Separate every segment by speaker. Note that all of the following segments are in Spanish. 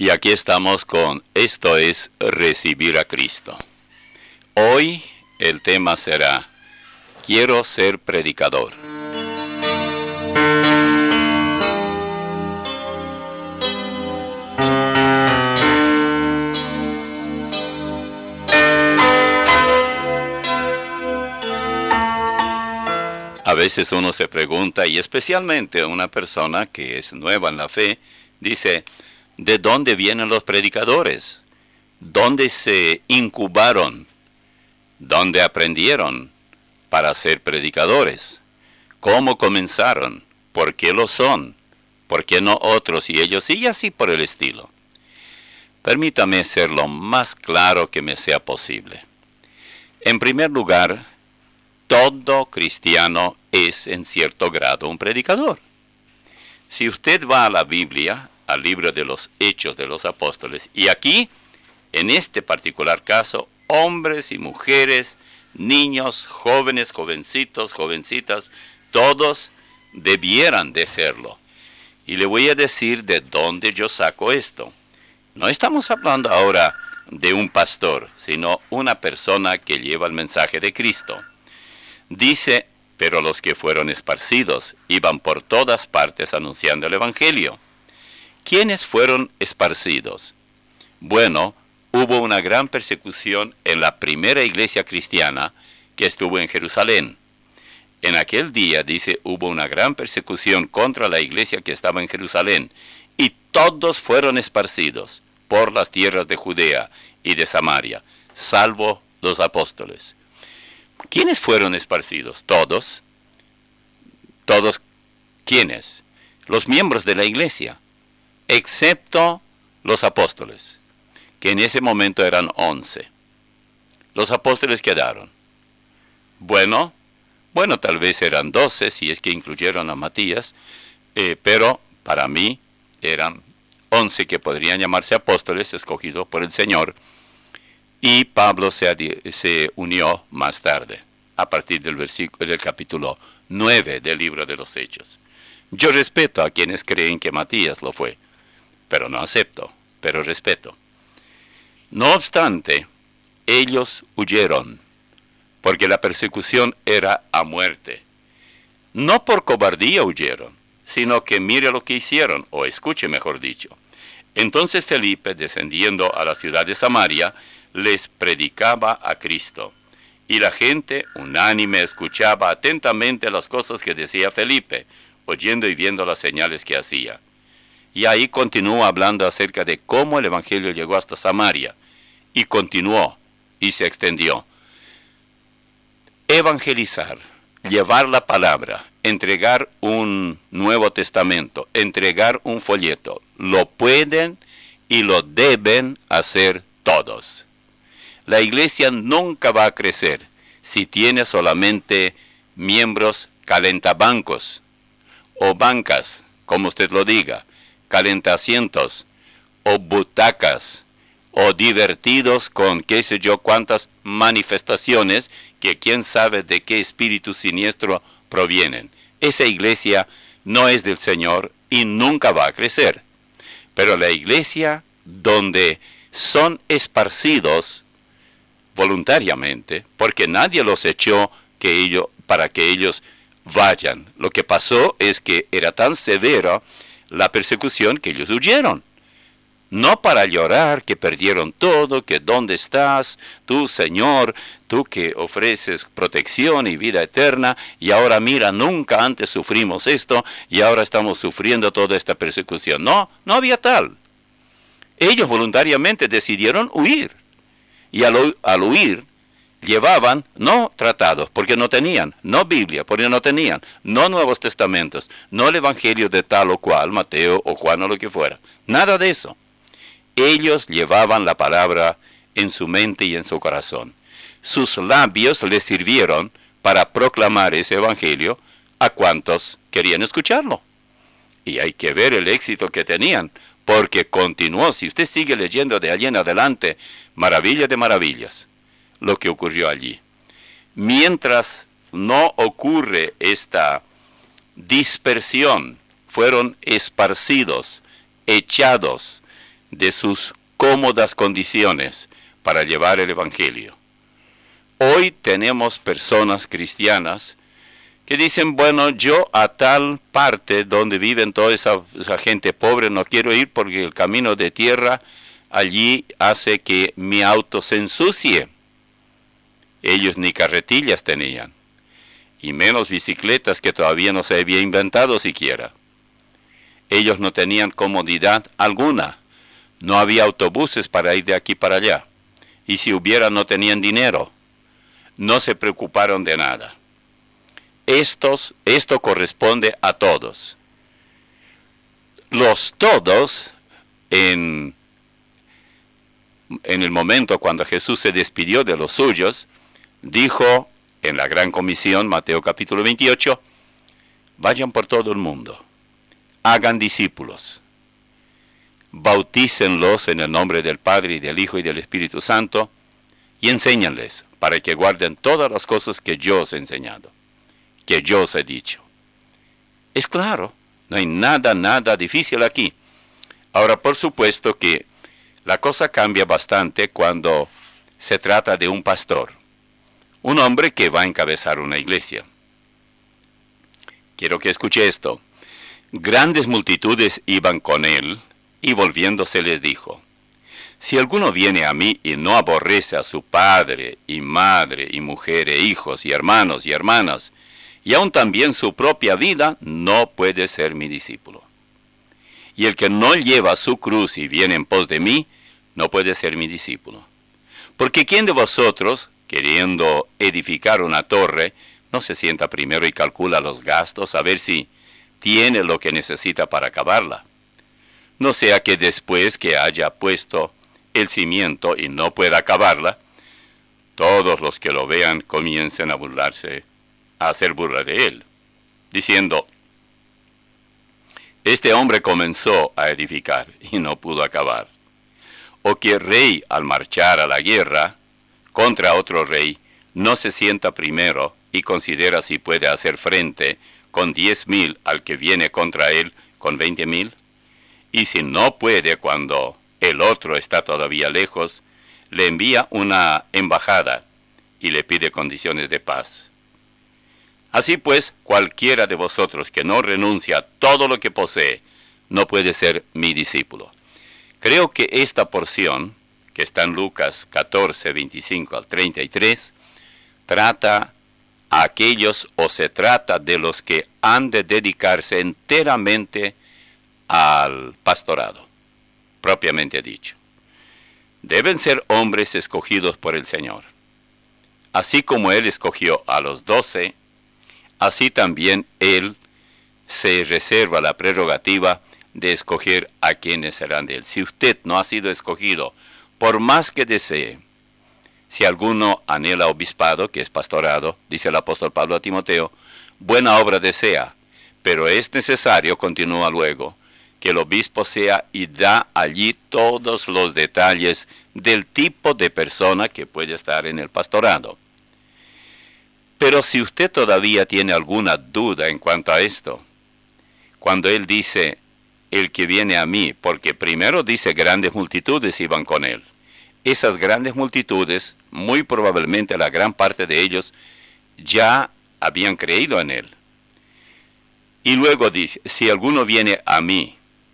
Speaker 1: Y aquí estamos con Esto es Recibir a Cristo. Hoy el tema será Quiero ser predicador. A veces uno se pregunta, y especialmente una persona que es nueva en la fe, dice, ¿de dónde vienen los predicadores? ¿Dónde se incubaron? ¿Dónde aprendieron para ser predicadores? ¿Cómo comenzaron? ¿Por qué lo son? ¿Por qué no otros y ellos? Y así por el estilo. Permítame ser lo más claro que me sea posible. En primer lugar, todo cristiano es en cierto grado un predicador. Si usted va a la Biblia, al libro de los Hechos de los Apóstoles, y aquí, en este particular caso, hombres y mujeres, niños, jóvenes, jovencitos, jovencitas, todos debieran de serlo. Y le voy a decir de dónde yo saco esto. No estamos hablando ahora de un pastor, sino una persona que lleva el mensaje de Cristo. Dice, pero los que fueron esparcidos iban por todas partes anunciando el Evangelio. ¿Quiénes fueron esparcidos? Bueno, hubo una gran persecución en la primera iglesia cristiana que estuvo en Jerusalén. En aquel día, dice, hubo una gran persecución contra la iglesia que estaba en Jerusalén, y todos fueron esparcidos por las tierras de Judea y de Samaria, salvo los apóstoles. ¿Quiénes fueron esparcidos? Todos. ¿Todos quiénes? Los miembros de la iglesia, excepto los apóstoles, que en ese momento eran 11. Los apóstoles quedaron. Bueno, tal vez eran 12, si es que incluyeron a Matías, pero para mí eran 11 que podrían llamarse apóstoles, escogidos por el Señor. Y Pablo se unió más tarde, a partir del capítulo 9 del libro de los Hechos. Yo respeto a quienes creen que Matías lo fue, pero no acepto, pero respeto. No obstante, ellos huyeron, porque la persecución era a muerte. No por cobardía huyeron, sino que mire lo que hicieron, o escuche mejor dicho. Entonces Felipe, descendiendo a la ciudad de Samaria, les predicaba a Cristo, y la gente unánime escuchaba atentamente las cosas que decía Felipe, oyendo y viendo las señales que hacía. Y ahí continuó hablando acerca de cómo el Evangelio llegó hasta Samaria, y continuó, y se extendió. Evangelizar, llevar la palabra, entregar un Nuevo Testamento, entregar un folleto, lo pueden y lo deben hacer todos. La iglesia nunca va a crecer si tiene solamente miembros calentabancos o bancas, como usted lo diga, calentaasientos o butacas o divertidos con qué sé yo cuántas manifestaciones que quién sabe de qué espíritu siniestro provienen. Esa iglesia no es del Señor y nunca va a crecer. Pero la iglesia donde son esparcidos voluntariamente, porque nadie los echó para que ellos vayan. Lo que pasó es que era tan severa la persecución que ellos huyeron. No para llorar que perdieron todo, que ¿dónde estás? Tú, Señor, tú que ofreces protección y vida eterna, y ahora mira, nunca antes sufrimos esto, y ahora estamos sufriendo toda esta persecución. No había tal. Ellos voluntariamente decidieron huir. Y al huir, llevaban no tratados, porque no tenían, no Biblia, porque no tenían, no Nuevos Testamentos, no el Evangelio de tal o cual, Mateo o Juan o lo que fuera. Nada de eso. Ellos llevaban la palabra en su mente y en su corazón. Sus labios les sirvieron para proclamar ese Evangelio a cuantos querían escucharlo. Y hay que ver el éxito que tenían, porque continuó. Si usted sigue leyendo de allí en adelante, maravilla de maravillas, lo que ocurrió allí. Mientras no ocurre esta dispersión, fueron esparcidos, echados, de sus cómodas condiciones para llevar el Evangelio. Hoy tenemos personas cristianas que dicen, bueno, yo a tal parte donde viven toda esa gente pobre no quiero ir porque el camino de tierra allí hace que mi auto se ensucie. Ellos ni carretillas tenían, y menos bicicletas, que todavía no se había inventado siquiera. Ellos no tenían comodidad alguna. No había autobuses para ir de aquí para allá. Y si hubiera, no tenían dinero. No se preocuparon de nada. Esto corresponde a todos. Los todos, en el momento cuando Jesús se despidió de los suyos, dijo en la Gran Comisión, Mateo capítulo 28, vayan por todo el mundo, hagan discípulos, bautícenlos en el nombre del Padre y del Hijo y del Espíritu Santo, y enséñanles para que guarden todas las cosas que yo os he enseñado, que yo os he dicho. Es claro, no hay nada difícil aquí. Ahora, por supuesto que la cosa cambia bastante cuando se trata de un pastor, un hombre que va a encabezar una iglesia. Quiero que escuche esto. Grandes multitudes iban con él, y volviéndose les dijo, si alguno viene a mí y no aborrece a su padre, y madre, y mujer, e hijos, y hermanos, y hermanas, y aun también su propia vida, no puede ser mi discípulo. Y el que no lleva su cruz y viene en pos de mí, no puede ser mi discípulo. Porque ¿quién de vosotros, queriendo edificar una torre, no se sienta primero y calcula los gastos a ver si tiene lo que necesita para acabarla? No sea que después que haya puesto el cimiento y no pueda acabarla, todos los que lo vean comiencen a burlarse, a hacer burla de él, diciendo, este hombre comenzó a edificar y no pudo acabar. O que rey al marchar a la guerra contra otro rey no se sienta primero y considera si puede hacer frente con 10,000 al que viene contra él con 20,000. Y si no puede cuando el otro está todavía lejos, le envía una embajada y le pide condiciones de paz. Así pues, cualquiera de vosotros que no renuncia a todo lo que posee, no puede ser mi discípulo. Creo que esta porción, que está en Lucas 14, 25 al 33, trata a aquellos, o se trata de los que han de dedicarse enteramente al pastorado, propiamente dicho. Deben ser hombres escogidos por el Señor. Así como Él escogió a los 12, así también Él se reserva la prerrogativa de escoger a quienes serán de Él. Si usted no ha sido escogido, por más que desee, si alguno anhela obispado, que es pastorado, dice el apóstol Pablo a Timoteo, buena obra desea, pero es necesario, continúa luego, que el obispo sea y da allí todos los detalles del tipo de persona que puede estar en el pastorado. Pero si usted todavía tiene alguna duda en cuanto a esto, cuando él dice, el que viene a mí, porque primero dice grandes multitudes iban con él. Esas grandes multitudes, muy probablemente la gran parte de ellos, ya habían creído en él. Y luego dice, si alguno viene a mí,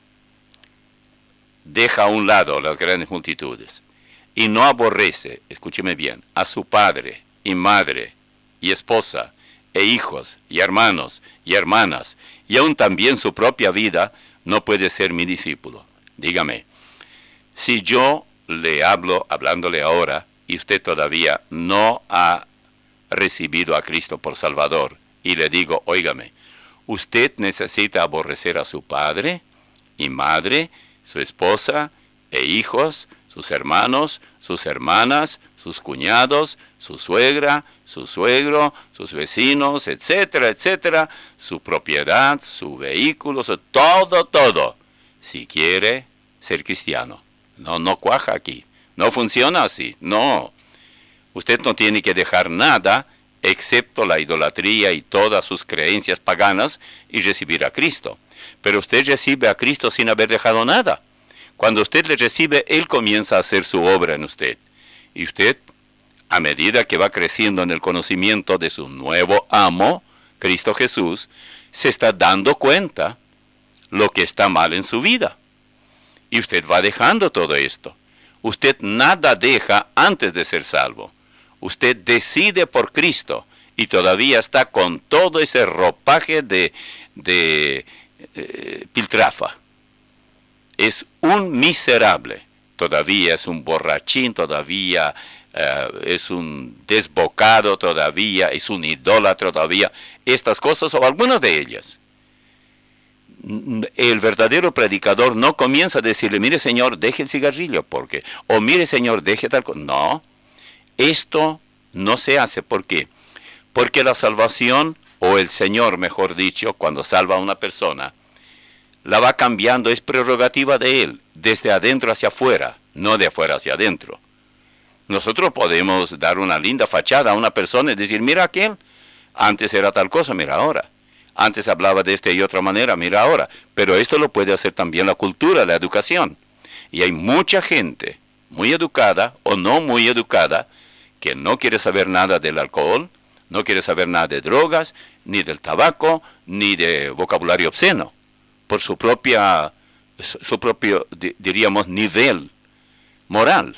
Speaker 1: deja a un lado las grandes multitudes, y no aborrece, escúcheme bien, a su padre y madre y esposa, e hijos, y hermanos, y hermanas, y aún también su propia vida, no puede ser mi discípulo. Dígame, si yo le hablo, hablándole ahora, y usted todavía no ha recibido a Cristo por Salvador, y le digo, óigame, usted necesita aborrecer a su padre y madre, su esposa e hijos, sus hermanos, sus hermanas, sus cuñados, su suegra, su suegro, sus vecinos, etcétera, etcétera, su propiedad, su vehículo, todo, si quiere ser cristiano. No cuaja aquí, no funciona así, no. Usted no tiene que dejar nada excepto la idolatría y todas sus creencias paganas y recibir a Cristo. Pero usted recibe a Cristo sin haber dejado nada. Cuando usted le recibe, Él comienza a hacer su obra en usted. Y usted, a medida que va creciendo en el conocimiento de su nuevo amo, Cristo Jesús, se está dando cuenta lo que está mal en su vida. Y usted va dejando todo esto. Usted nada deja antes de ser salvo. Usted decide por Cristo y todavía está con todo ese ropaje de piltrafa. Es un miserable, todavía es un borrachín, todavía es un desbocado, todavía es un idólatra, todavía estas cosas o algunas de ellas. El verdadero predicador no comienza a decirle, mire señor, deje el cigarrillo, porque, o mire señor, deje tal cosa. No, esto no se hace. ¿Por qué? Porque la salvación, o el Señor, mejor dicho, cuando salva a una persona, la va cambiando, es prerrogativa de Él, desde adentro hacia afuera, no de afuera hacia adentro. Nosotros podemos dar una linda fachada a una persona y decir, mira aquel, antes era tal cosa, mira ahora. Antes hablaba de esta y otra manera, mira ahora. Pero esto lo puede hacer también la cultura, la educación. Y hay mucha gente, muy educada o no muy educada, que no quiere saber nada del alcohol, no quiere saber nada de drogas, ni del tabaco, ni de vocabulario obsceno, por su propio, diríamos, nivel moral.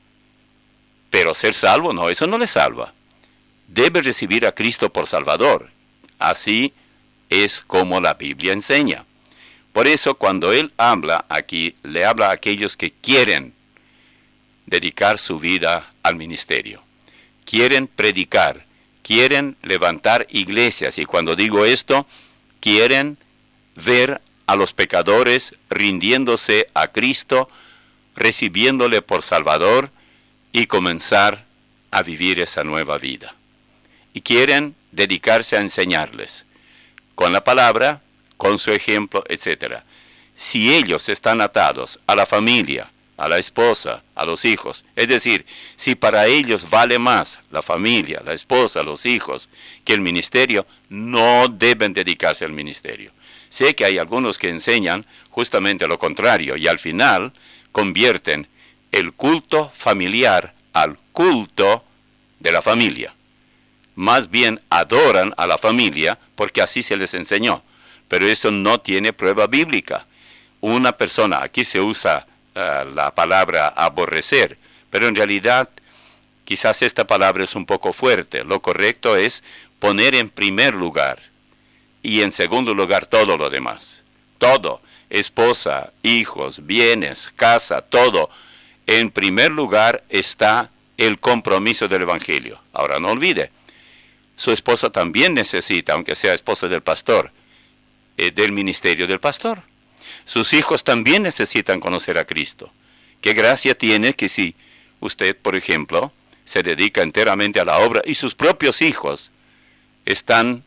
Speaker 1: Pero ser salvo, no, eso no le salva. Debe recibir a Cristo por Salvador. Así es como la Biblia enseña. Por eso cuando Él habla aquí, le habla a aquellos que quieren dedicar su vida al ministerio. Quieren predicar, quieren levantar iglesias. Y cuando digo esto, quieren ver a los pecadores rindiéndose a Cristo, recibiéndole por Salvador y comenzar a vivir esa nueva vida. Y quieren dedicarse a enseñarles, con la palabra, con su ejemplo, etc. Si ellos están atados a la familia, a la esposa, a los hijos, es decir, si para ellos vale más la familia, la esposa, los hijos, que el ministerio, no deben dedicarse al ministerio. Sé que hay algunos que enseñan justamente lo contrario y al final convierten el culto familiar al culto de la familia. Más bien adoran a la familia porque así se les enseñó. Pero eso no tiene prueba bíblica. Una persona, aquí se usa la palabra aborrecer, pero en realidad quizás esta palabra es un poco fuerte. Lo correcto es poner en primer lugar y en segundo lugar todo lo demás. Todo, esposa, hijos, bienes, casa, todo. En primer lugar está el compromiso del Evangelio. Ahora no olvide, su esposa también necesita, aunque sea esposa del pastor, del ministerio del pastor. Sus hijos también necesitan conocer a Cristo. Qué gracia tiene que si usted, por ejemplo, se dedica enteramente a la obra y sus propios hijos están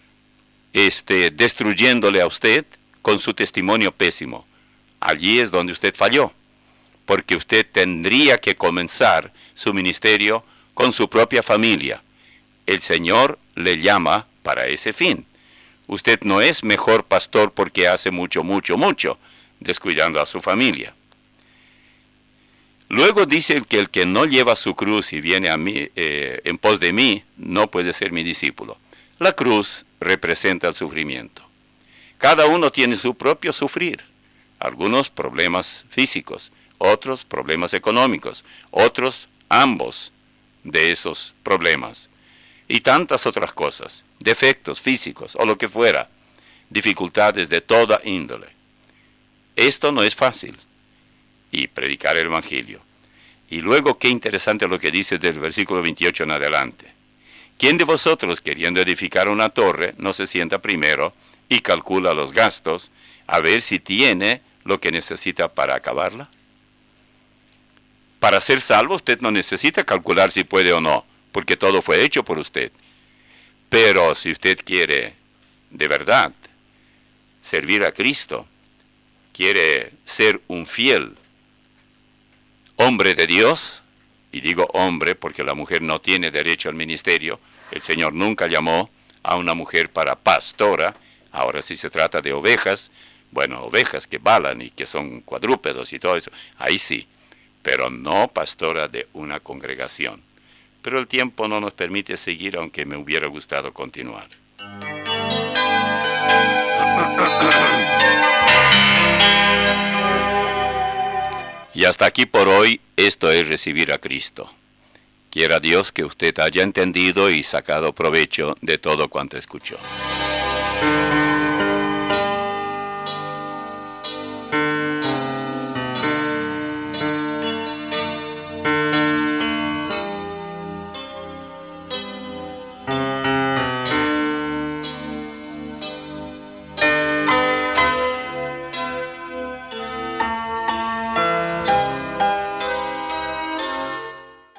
Speaker 1: destruyéndole a usted con su testimonio pésimo. Allí es donde usted falló, porque usted tendría que comenzar su ministerio con su propia familia. El Señor le llama para ese fin. Usted no es mejor pastor porque hace mucho, descuidando a su familia. Luego dice que el que no lleva su cruz y viene a mí, en pos de mí, no puede ser mi discípulo. La cruz representa el sufrimiento. Cada uno tiene su propio sufrir. Algunos problemas físicos, otros problemas económicos, otros ambos de esos problemas. Y tantas otras cosas, defectos físicos o lo que fuera, dificultades de toda índole. Esto no es fácil. Y predicar el Evangelio. Y luego qué interesante lo que dice del versículo 28 en adelante. ¿Quién de vosotros, queriendo edificar una torre, no se sienta primero y calcula los gastos, a ver si tiene lo que necesita para acabarla? Para ser salvo usted no necesita calcular si puede o no, porque todo fue hecho por usted. Pero si usted quiere de verdad servir a Cristo, quiere ser un fiel hombre de Dios, y digo hombre porque la mujer no tiene derecho al ministerio, el Señor nunca llamó a una mujer para pastora, ahora si se trata de ovejas, bueno, ovejas que balan y que son cuadrúpedos y todo eso, ahí sí, pero no pastora de una congregación. Pero el tiempo no nos permite seguir, aunque me hubiera gustado continuar. Y hasta aquí por hoy, esto es recibir a Cristo. Quiera Dios que usted haya entendido y sacado provecho de todo cuanto escuchó.